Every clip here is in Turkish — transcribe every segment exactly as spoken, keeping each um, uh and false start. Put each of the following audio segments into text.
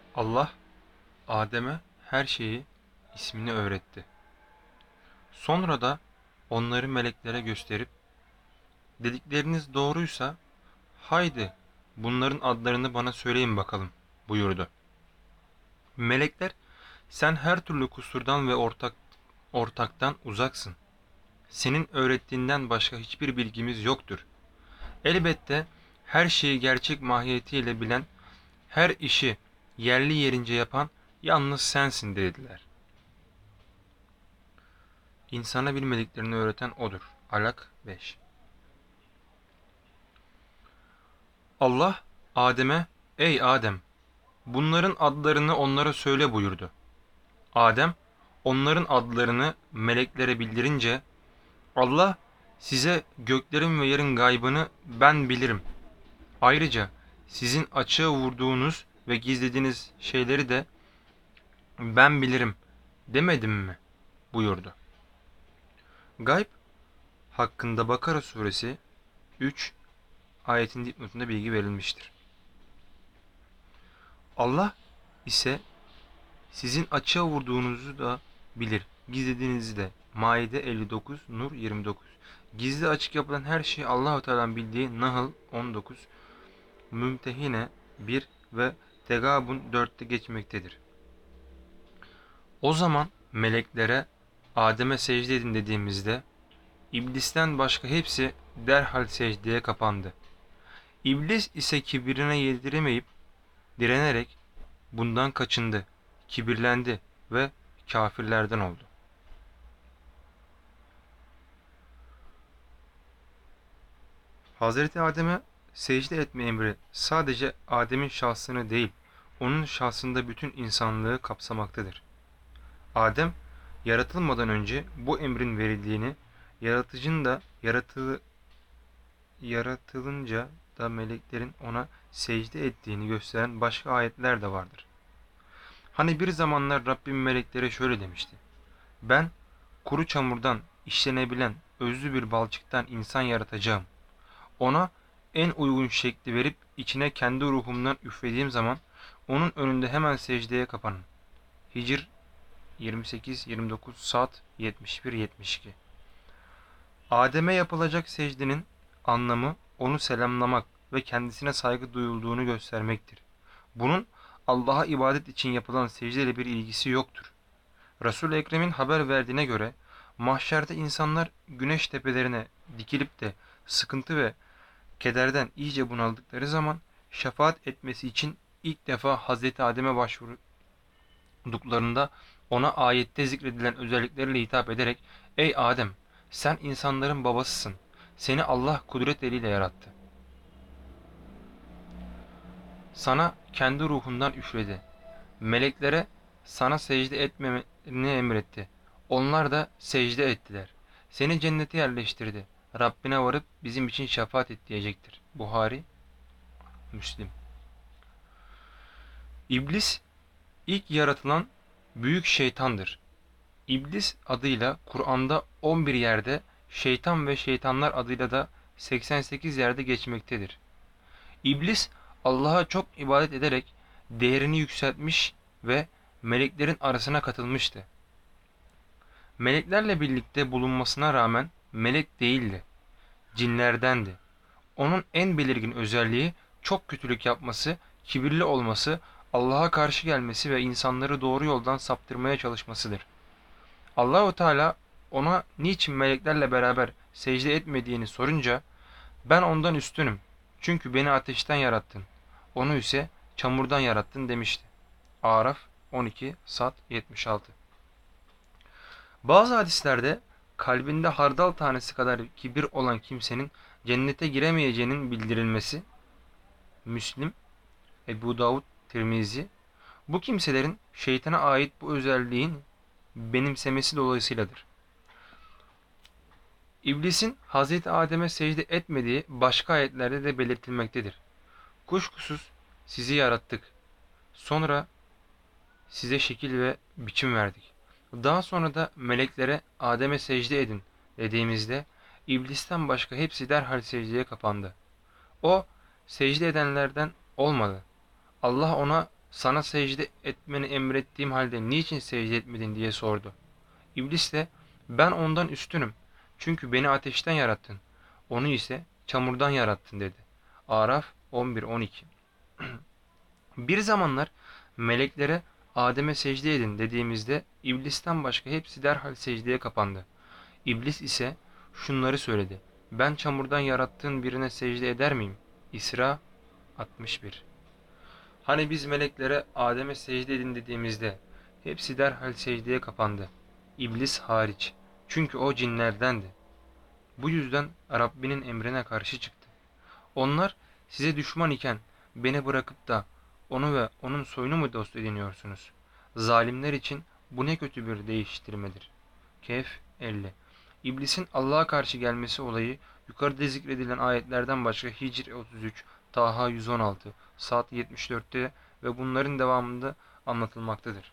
Allah Adem'e her şeyi ismini öğretti. Sonra da onları meleklere gösterip dedikleriniz doğruysa haydi bunların adlarını bana söyleyin bakalım buyurdu. Melekler sen her türlü kusurdan ve ortak ortaktan uzaksın. Senin öğrettiğinden başka hiçbir bilgimiz yoktur. Elbette her şeyi gerçek mahiyetiyle bilen, her işi yerli yerince yapan yalnız sensin dediler. İnsana bilmediklerini öğreten odur. Alak beş. Allah Adem'e ey Adem bunların adlarını onlara söyle buyurdu. Adem onların adlarını meleklere bildirince Allah size göklerin ve yerin gaybını ben bilirim. Ayrıca sizin açığa vurduğunuz ve gizlediğiniz şeyleri de ben bilirim demedim mi buyurdu. Gayb hakkında Bakara suresi üç ayetin dipnotunda bilgi verilmiştir. Allah ise sizin açığa vurduğunuzu da bilir, gizlediğinizi de. Maide elli dokuz, Nur yirmi dokuz. Gizli açık yapılan her şeyi Allah-u Teala'nın bildiği Nahl on dokuz, Mümtehine bir ve Tegabun dörtte geçmektedir. O zaman meleklere Adem'e secde edin dediğimizde İblisten başka hepsi derhal secdeye kapandı. İblis ise kibirine yediremeyip direnerek bundan kaçındı, kibirlendi ve kafirlerden oldu. Hazreti Adem'e secde etme emri sadece Adem'in şahsını değil, onun şahsında bütün insanlığı kapsamaktadır. Adem, yaratılmadan önce bu emrin verildiğini, yaratıcının da yaratılı, yaratılınca da meleklerin ona secde ettiğini gösteren başka ayetler de vardır. Hani bir zamanlar Rabbim meleklere şöyle demişti. Ben kuru çamurdan işlenebilen özlü bir balçıktan insan yaratacağım. Ona en uygun şekli verip içine kendi ruhumdan üflediğim zaman onun önünde hemen secdeye kapanın. Hicr yirmi sekiz yirmi dokuz Saat yetmiş bir yetmiş iki. Adem'e yapılacak secdenin anlamı onu selamlamak ve kendisine saygı duyulduğunu göstermektir. Bunun Allah'a ibadet için yapılan secde ile bir ilgisi yoktur. Resul-i Ekrem'in haber verdiğine göre mahşerde insanlar güneş tepelerine dikilip de sıkıntı ve kederden iyice bunaldıkları zaman şefaat etmesi için ilk defa Hazreti Adem'e başvurduklarında ona ayette zikredilen özellikleriyle hitap ederek ey Adem sen insanların babasısın. Seni Allah kudret eliyle yarattı. Sana kendi ruhundan üfledi. Meleklere sana secde etmelerini emretti. Onlar da secde ettiler. Seni cennete yerleştirdi. Rabbine varıp bizim için şefaat et diyecektir. Buhari, Müslim. İblis ilk yaratılan büyük şeytandır. İblis adıyla Kur'an'da on bir yerde, şeytan ve şeytanlar adıyla da seksen sekiz yerde geçmektedir. İblis Allah'a çok ibadet ederek değerini yükseltmiş ve meleklerin arasına katılmıştı. Meleklerle birlikte bulunmasına rağmen melek değildi, cinlerdendi. Onun en belirgin özelliği çok kötülük yapması, kibirli olması, Allah'a karşı gelmesi ve insanları doğru yoldan saptırmaya çalışmasıdır. Allahu Teala ona niçin meleklerle beraber secde etmediğini sorunca ben ondan üstünüm. Çünkü beni ateşten yarattın. Onu ise çamurdan yarattın demişti. Araf on iki Sad yetmiş altı. Bazı hadislerde kalbinde hardal tanesi kadar kibir olan kimsenin cennete giremeyeceğinin bildirilmesi Müslim, Ebu Davud, Tirmizi bu kimselerin şeytana ait bu özelliğin benimsemesi dolayısıyladır. İblisin Hazreti Adem'e secde etmediği başka ayetlerde de belirtilmektedir. Kuşkusuz sizi yarattık. Sonra size şekil ve biçim verdik. Daha sonra da meleklere Adem'e secde edin dediğimizde İblisten başka hepsi derhal secdeye kapandı. O secde edenlerden olmadı. Allah ona sana secde etmeni emrettiğim halde niçin secde etmedin diye sordu. İblis de ben ondan üstünüm. Çünkü beni ateşten yarattın. Onu ise çamurdan yarattın dedi. Araf on bir on iki. Bir zamanlar meleklere Adem'e secde edin dediğimizde iblisten başka hepsi derhal secdeye kapandı. İblis ise şunları söyledi. Ben çamurdan yarattığın birine secde eder miyim? İsra altmış bir. Hani biz meleklere Adem'e secde edin dediğimizde hepsi derhal secdeye kapandı. İblis hariç. Çünkü o cinlerdendi. Bu yüzden Rabbinin emrine karşı çıktı. Onlar size düşman iken beni bırakıp da onu ve onun soyunu mu dost ediniyorsunuz? Zalimler için bu ne kötü bir değiştirmedir. Kehf elli. İblisin Allah'a karşı gelmesi olayı yukarıda zikredilen ayetlerden başka Hicr otuz üç, Taha yüz on altı, Sad yetmiş dörtte ve bunların devamında anlatılmaktadır.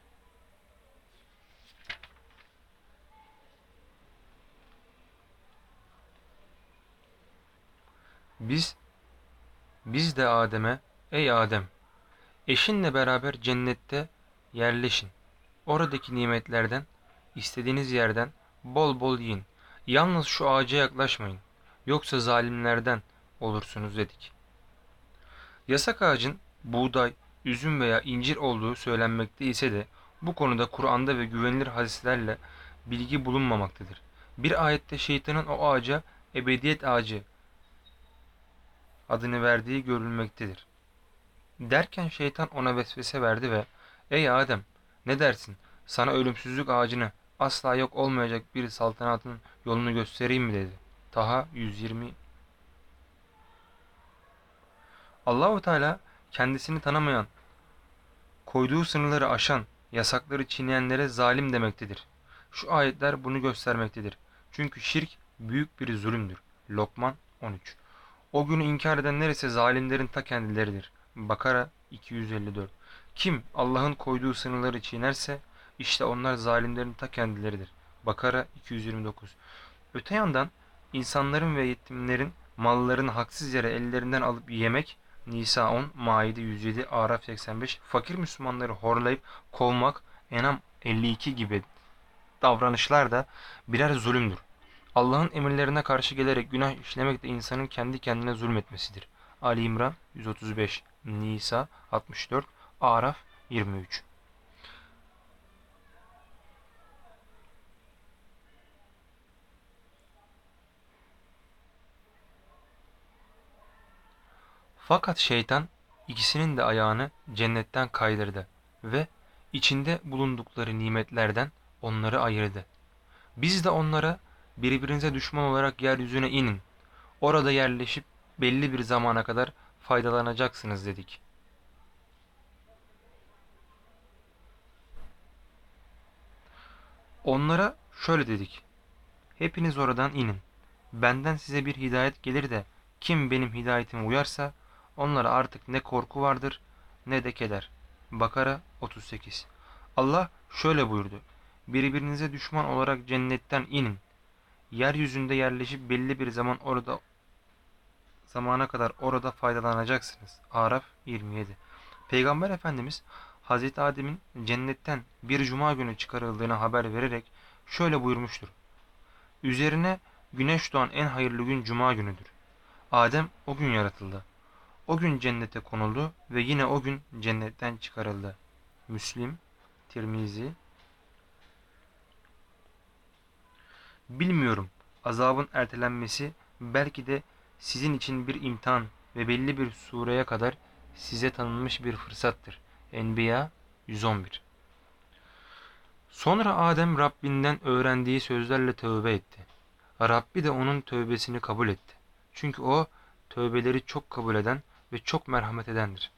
Biz biz de Adem'e ey Adem eşinle beraber cennette yerleşin. Oradaki nimetlerden, istediğiniz yerden bol bol yiyin. Yalnız şu ağaca yaklaşmayın. Yoksa zalimlerden olursunuz dedik. Yasak ağacın buğday, üzüm veya incir olduğu söylenmekte ise de bu konuda Kur'an'da ve güvenilir hadislerle bilgi bulunmamaktadır. Bir ayette şeytanın o ağaca ebediyet ağacı adını verdiği görülmektedir. Derken şeytan ona vesvese verdi ve ''Ey Adem, ne dersin? Sana ölümsüzlük ağacını, asla yok olmayacak bir saltanatın yolunu göstereyim mi?'' dedi. Taha yüz yirmi. Allahu Teala kendisini tanımayan, koyduğu sınırları aşan, yasakları çiğneyenlere zalim demektedir. Şu ayetler bunu göstermektedir. Çünkü şirk büyük bir zulümdür. Lokman on üç. O günü inkar edenler ise zalimlerin ta kendileridir. Bakara iki yüz elli dört. Kim Allah'ın koyduğu sınırları çiğnerse işte onlar zalimlerin ta kendileridir. Bakara iki yüz yirmi dokuz. Öte yandan insanların ve yetimlerin mallarını haksız yere ellerinden alıp yemek Nisa on, Maide yüz yedi, Araf seksen beş, fakir Müslümanları horlayıp kovmak Enam elli iki gibi davranışlar da birer zulümdür. Allah'ın emirlerine karşı gelerek günah işlemek de insanın kendi kendine zulmetmesidir. Ali İmran yüz otuz beş, Nisa altmış dört, Araf yirmi üç. Fakat şeytan ikisinin de ayağını cennetten kaydırdı ve içinde bulundukları nimetlerden onları ayırdı. Biz de onlara birbirinize düşman olarak yeryüzüne inin. Orada yerleşip belli bir zamana kadar faydalanacaksınız dedik. Onlara şöyle dedik. Hepiniz oradan inin. Benden size bir hidayet gelir de kim benim hidayetime uyarsa onlara artık ne korku vardır ne de keder. Bakara otuz sekiz. Allah şöyle buyurdu. Birbirinize düşman olarak cennetten inin. Yeryüzünde yerleşip belli bir zaman orada zamana kadar orada faydalanacaksınız. Araf yirmi yedi. Peygamber Efendimiz Hazreti Adem'in cennetten bir cuma günü çıkarıldığını haber vererek şöyle buyurmuştur. Üzerine güneş doğan en hayırlı gün cuma günüdür. Adem o gün yaratıldı. O gün cennete konuldu ve yine o gün cennetten çıkarıldı. Müslim, Tirmizi. Bilmiyorum, azabın ertelenmesi belki de sizin için bir imtihan ve belli bir sureye kadar size tanınmış bir fırsattır. Enbiya yüz on bir. Sonra Adem Rabbinden öğrendiği sözlerle tövbe etti. Rabbi de onun tövbesini kabul etti. Çünkü o tövbeleri çok kabul eden ve çok merhamet edendir.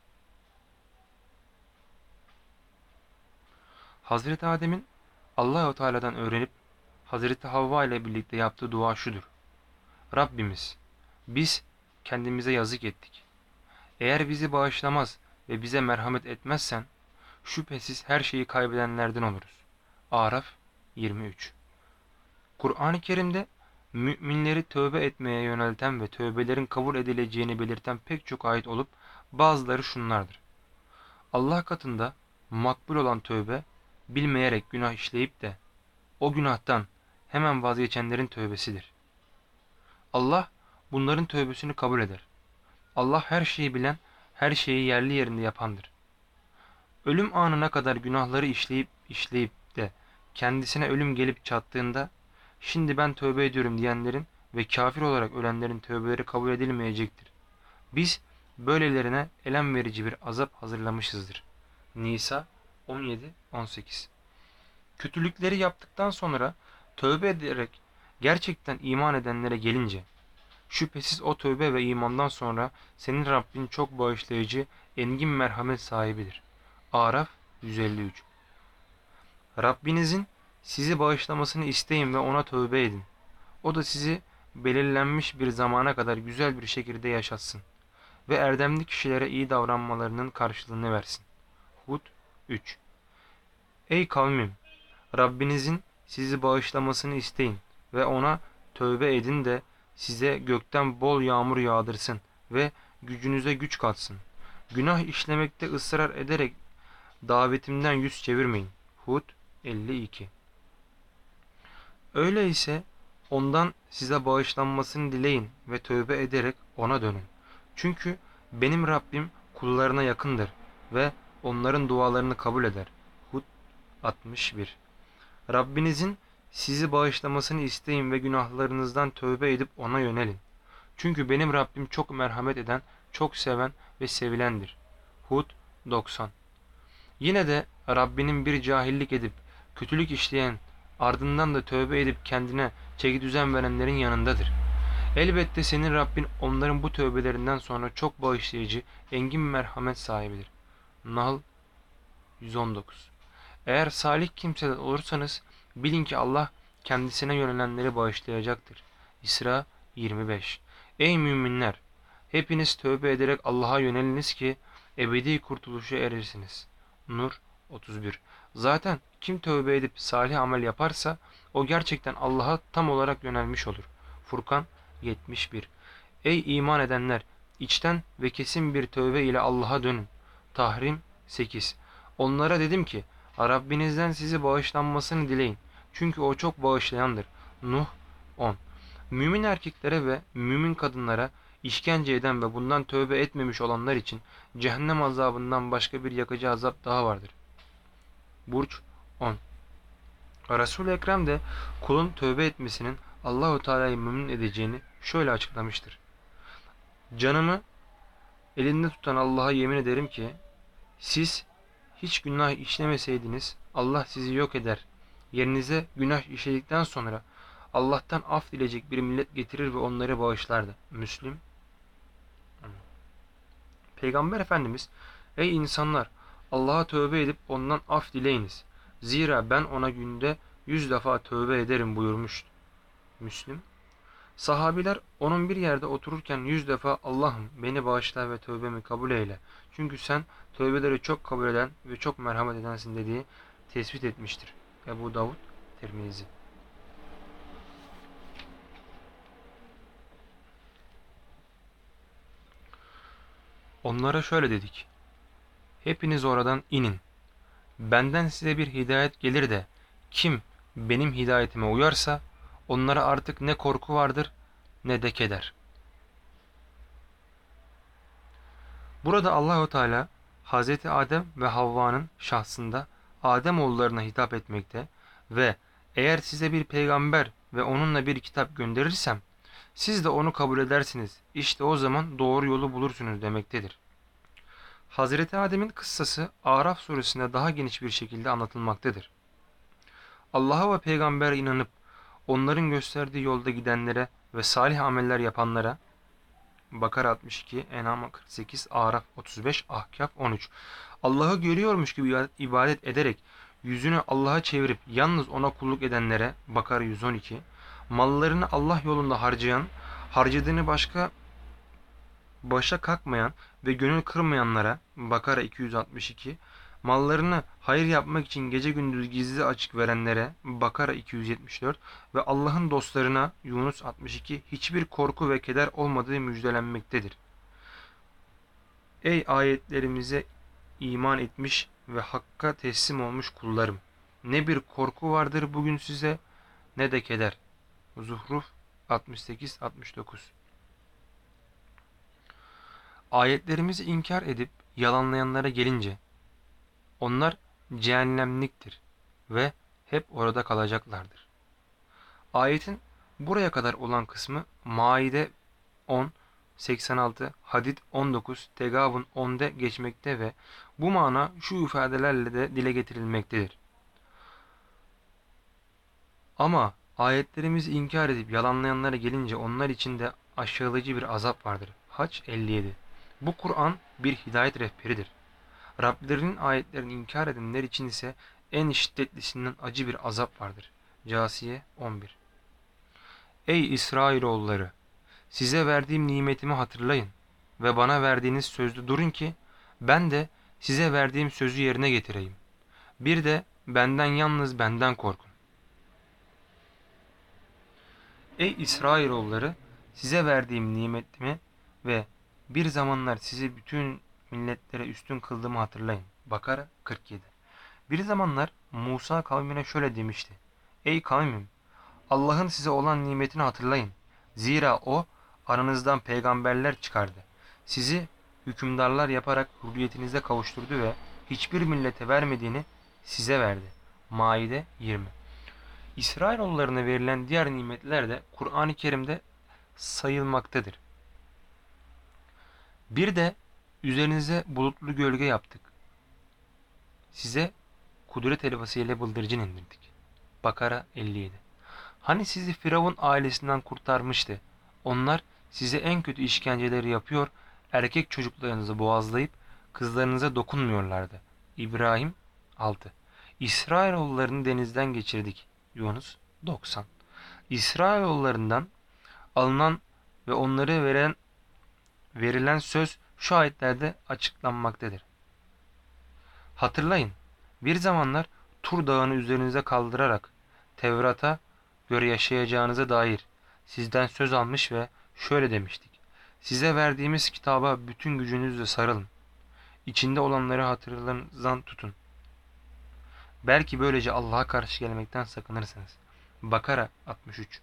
Hazreti Adem'in Allah-u Teala'dan öğrenip Hazreti Havva ile birlikte yaptığı dua şudur. Rabbimiz, biz kendimize yazık ettik. Eğer bizi bağışlamaz ve bize merhamet etmezsen, şüphesiz her şeyi kaybedenlerden oluruz. Araf yirmi üç. Kur'an-ı Kerim'de müminleri tövbe etmeye yönelten ve tövbelerin kabul edileceğini belirten pek çok ayet olup bazıları şunlardır. Allah katında makbul olan tövbe, bilmeyerek günah işleyip de o günahtan hemen vazgeçenlerin tövbesidir. Allah bunların tövbesini kabul eder. Allah her şeyi bilen, her şeyi yerli yerinde yapandır. Ölüm anına kadar günahları işleyip işleyip de kendisine ölüm gelip çattığında, şimdi ben tövbe ediyorum diyenlerin ve kafir olarak ölenlerin tövbeleri kabul edilmeyecektir. Biz böylelerine elem verici bir azap hazırlamışızdır. Nisa on yedi on sekiz. Kötülükleri yaptıktan sonra tövbe ederek gerçekten iman edenlere gelince, şüphesiz o tövbe ve imandan sonra senin Rabbin çok bağışlayıcı, engin merhamet sahibidir. Araf yüz elli üç. Rabbinizin sizi bağışlamasını isteyin ve ona tövbe edin. O da sizi belirlenmiş bir zamana kadar güzel bir şekilde yaşatsın ve erdemli kişilere iyi davranmalarının karşılığını versin. Hud üç. Ey kavmim! Rabbinizin sizi bağışlamasını isteyin ve ona tövbe edin de size gökten bol yağmur yağdırsın ve gücünüze güç katsın. Günah işlemekte ısrar ederek davetimden yüz çevirmeyin. Hud elli iki. Öyleyse ondan size bağışlanmasını dileyin ve tövbe ederek ona dönün. Çünkü benim Rabbim kullarına yakındır ve onların dualarını kabul eder. Hud altmış bir. Rabbinizin sizi bağışlamasını isteyin ve günahlarınızdan tövbe edip ona yönelin. Çünkü benim Rabbim çok merhamet eden, çok seven ve sevilendir. Hud doksan. Yine de Rabbinin bir cahillik edip kötülük işleyen, ardından da tövbe edip kendine çekidüzen verenlerin yanındadır. Elbette senin Rabbin onların bu tövbelerinden sonra çok bağışlayıcı, engin merhamet sahibidir. Nahl yüz on dokuz. Eğer salih kimseler olursanız bilin ki Allah kendisine yönelenleri bağışlayacaktır. İsra yirmi beş. Ey müminler! Hepiniz tövbe ederek Allah'a yöneliniz ki ebedi kurtuluşa erirsiniz. Nur otuz bir. Zaten kim tövbe edip salih amel yaparsa o gerçekten Allah'a tam olarak yönelmiş olur. Furkan yetmiş bir. Ey iman edenler! İçten ve kesin bir tövbe ile Allah'a dönün. Tahrim sekiz. Onlara dedim ki Rabbinizden sizi bağışlanmasını dileyin. Çünkü o çok bağışlayandır. Nuh on. Mümin erkeklere ve mümin kadınlara işkence eden ve bundan tövbe etmemiş olanlar için cehennem azabından başka bir yakıcı azap daha vardır. Burç on. Resul-i Ekrem de kulun tövbe etmesinin Allahu Teala'yı memnun edeceğini şöyle açıklamıştır. Canımı elinde tutan Allah'a yemin ederim ki siz hiç günah işlemeseydiniz Allah sizi yok eder. Yerinize günah işledikten sonra Allah'tan af dileyecek bir millet getirir ve onları bağışlardı. Müslim. Peygamber Efendimiz, ey insanlar! Allah'a tövbe edip ondan af dileyiniz. Zira ben ona günde yüz defa tövbe ederim buyurmuştu. Müslim. Sahabiler onun bir yerde otururken yüz defa Allah'ım beni bağışla ve tövbemi kabul eyle. Çünkü sen tövbeleri çok kabul eden ve çok merhamet edensin dediği tespit etmiştir. Ebu Davud, Tirmizi. Onlara şöyle dedik. Hepiniz oradan inin. Benden size bir hidayet gelir de kim benim hidayetime uyarsa onlara artık ne korku vardır ne de keder. Burada Allahu Teala Hazreti Adem ve Havva'nın şahsında Adem oğullarına hitap etmekte ve eğer size bir peygamber ve onunla bir kitap gönderirsem siz de onu kabul edersiniz. İşte o zaman doğru yolu bulursunuz demektedir. Hazreti Adem'in kıssası Araf suresinde daha geniş bir şekilde anlatılmaktadır. Allah'a ve peygambere inanıp onların gösterdiği yolda gidenlere ve salih ameller yapanlara Bakara altmış iki, En'am kırk sekiz, Araf otuz beş, Ahkaf on üç. Allah'ı görüyormuş gibi ibadet ederek yüzünü Allah'a çevirip yalnız ona kulluk edenlere Bakara yüz on iki, mallarını Allah yolunda harcayan, harcadığını başka başa kalkmayan ve gönül kırmayanlara Bakara iki yüz altmış iki, mallarını hayır yapmak için gece gündüz gizli açık verenlere Bakara iki yüz yetmiş dört ve Allah'ın dostlarına Yunus altmış iki hiçbir korku ve keder olmadığı müjdelenmektedir. Ey ayetlerimize iman etmiş ve Hakk'a teslim olmuş kullarım. Ne bir korku vardır bugün size ne de keder. Zuhruf altmış sekiz altmış dokuz. Ayetlerimizi inkar edip yalanlayanlara gelince onlar cehennemliktir ve hep orada kalacaklardır. Ayetin buraya kadar olan kısmı Maide on, seksen altı, Hadid on dokuz, Tegabun on'da geçmekte ve bu mana şu ifadelerle de dile getirilmektedir. Ama ayetlerimizi inkar edip yalanlayanlara gelince onlar için de aşağılayıcı bir azap vardır. Haç elli yedi. Bu Kur'an bir hidayet rehberidir. Rablerinin ayetlerini inkar edenler için ise en şiddetlisinden acı bir azap vardır. Câsiye on bir. Ey İsrailoğulları! Size verdiğim nimetimi hatırlayın ve bana verdiğiniz sözde durun ki ben de size verdiğim sözü yerine getireyim. Bir de benden yalnız benden korkun. Ey İsrailoğulları! Size verdiğim nimetimi ve bir zamanlar sizi bütün milletlere üstün kıldığımı hatırlayın. Bakara kırk yedi. Bir zamanlar Musa kavmine şöyle demişti. Ey kavmim! Allah'ın size olan nimetini hatırlayın. Zira o aranızdan peygamberler çıkardı. Sizi hükümdarlar yaparak hürriyetinize kavuşturdu ve hiçbir millete vermediğini size verdi. Maide yirmi. İsrailoğullarına verilen diğer nimetler de Kur'an-ı Kerim'de sayılmaktadır. Bir de üzerinize bulutlu gölge yaptık. Size kudret helvası ile bıldırcın indirdik. Bakara elli yedi. Hani sizi Firavun ailesinden kurtarmıştı. Onlar size en kötü işkenceleri yapıyor, erkek çocuklarınızı boğazlayıp kızlarınıza dokunmuyorlardı. İbrahim altı. İsrailoğullarını denizden geçirdik. Yunus doksan. İsrailoğullarından alınan ve onları veren verilen söz şu ayetlerde açıklanmaktadır. Hatırlayın, bir zamanlar Tur dağını üzerinize kaldırarak Tevrat'a göre yaşayacağınıza dair sizden söz almış ve şöyle demiştik. Size verdiğimiz kitaba bütün gücünüzle sarılın. İçinde olanları hatırlarınızdan tutun. Belki böylece Allah'a karşı gelmekten sakınırsınız. Bakara altmış üç.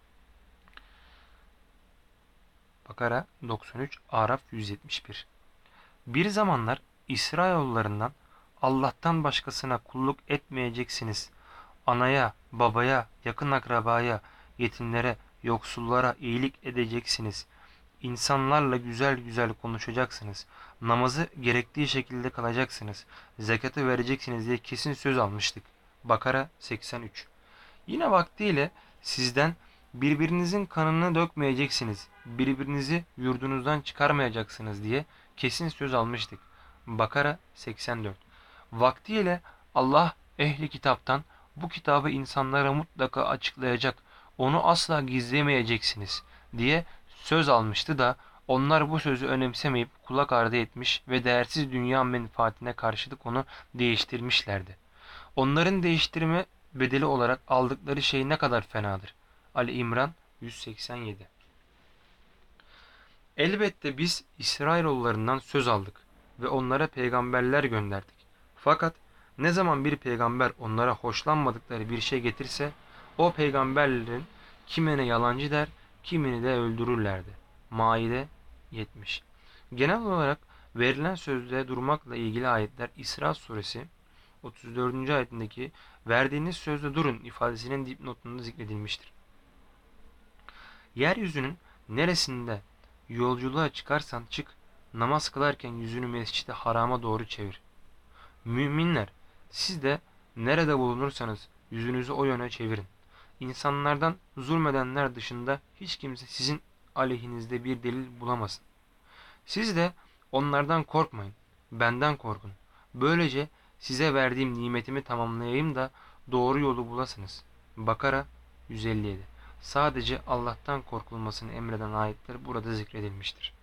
Bakara doksan üç, Araf yüz yetmiş bir. Bir zamanlar İsrailoğullarından Allah'tan başkasına kulluk etmeyeceksiniz. Anaya, babaya, yakın akrabaya, yetimlere, yoksullara iyilik edeceksiniz. İnsanlarla güzel güzel konuşacaksınız. Namazı gerektiği şekilde kılacaksınız. Zekatı vereceksiniz diye kesin söz almıştık. Bakara seksen üç. Yine vaktiyle sizden birbirinizin kanını dökmeyeceksiniz. Birbirinizi yurdunuzdan çıkarmayacaksınız diye kesin söz almıştık. Bakara seksen dört. Vaktiyle Allah ehli kitaptan bu kitabı insanlara mutlaka açıklayacak, onu asla gizlemeyeceksiniz diye söz almıştı da onlar bu sözü önemsemeyip kulak ardı etmiş ve değersiz dünya menfaatine karşılık onu değiştirmişlerdi. Onların değiştirme bedeli olarak aldıkları şey ne kadar fenadır. Ali İmran yüz seksen yedi. Elbette biz İsrailoğullarından söz aldık ve onlara peygamberler gönderdik. Fakat ne zaman bir peygamber onlara hoşlanmadıkları bir şey getirse o peygamberlerin kimine yalancı der, kimini de öldürürlerdi. Maide yetmiş. Genel olarak verilen sözde durmakla ilgili ayetler İsra suresi otuz dördüncü ayetindeki verdiğiniz sözde durun ifadesinin dipnotunda zikredilmiştir. Yeryüzünün neresinde yolculuğa çıkarsan çık, namaz kılarken yüzünü mescid-i harama doğru çevir. Müminler, siz de nerede bulunursanız yüzünüzü o yöne çevirin. İnsanlardan zulmedenler dışında hiç kimse sizin aleyhinizde bir delil bulamasın. Siz de onlardan korkmayın, benden korkun. Böylece size verdiğim nimetimi tamamlayayım da doğru yolu bulasınız. Bakara yüz elli yedi. Sadece Allah'tan korkulmasını emreden ayetler burada zikredilmiştir.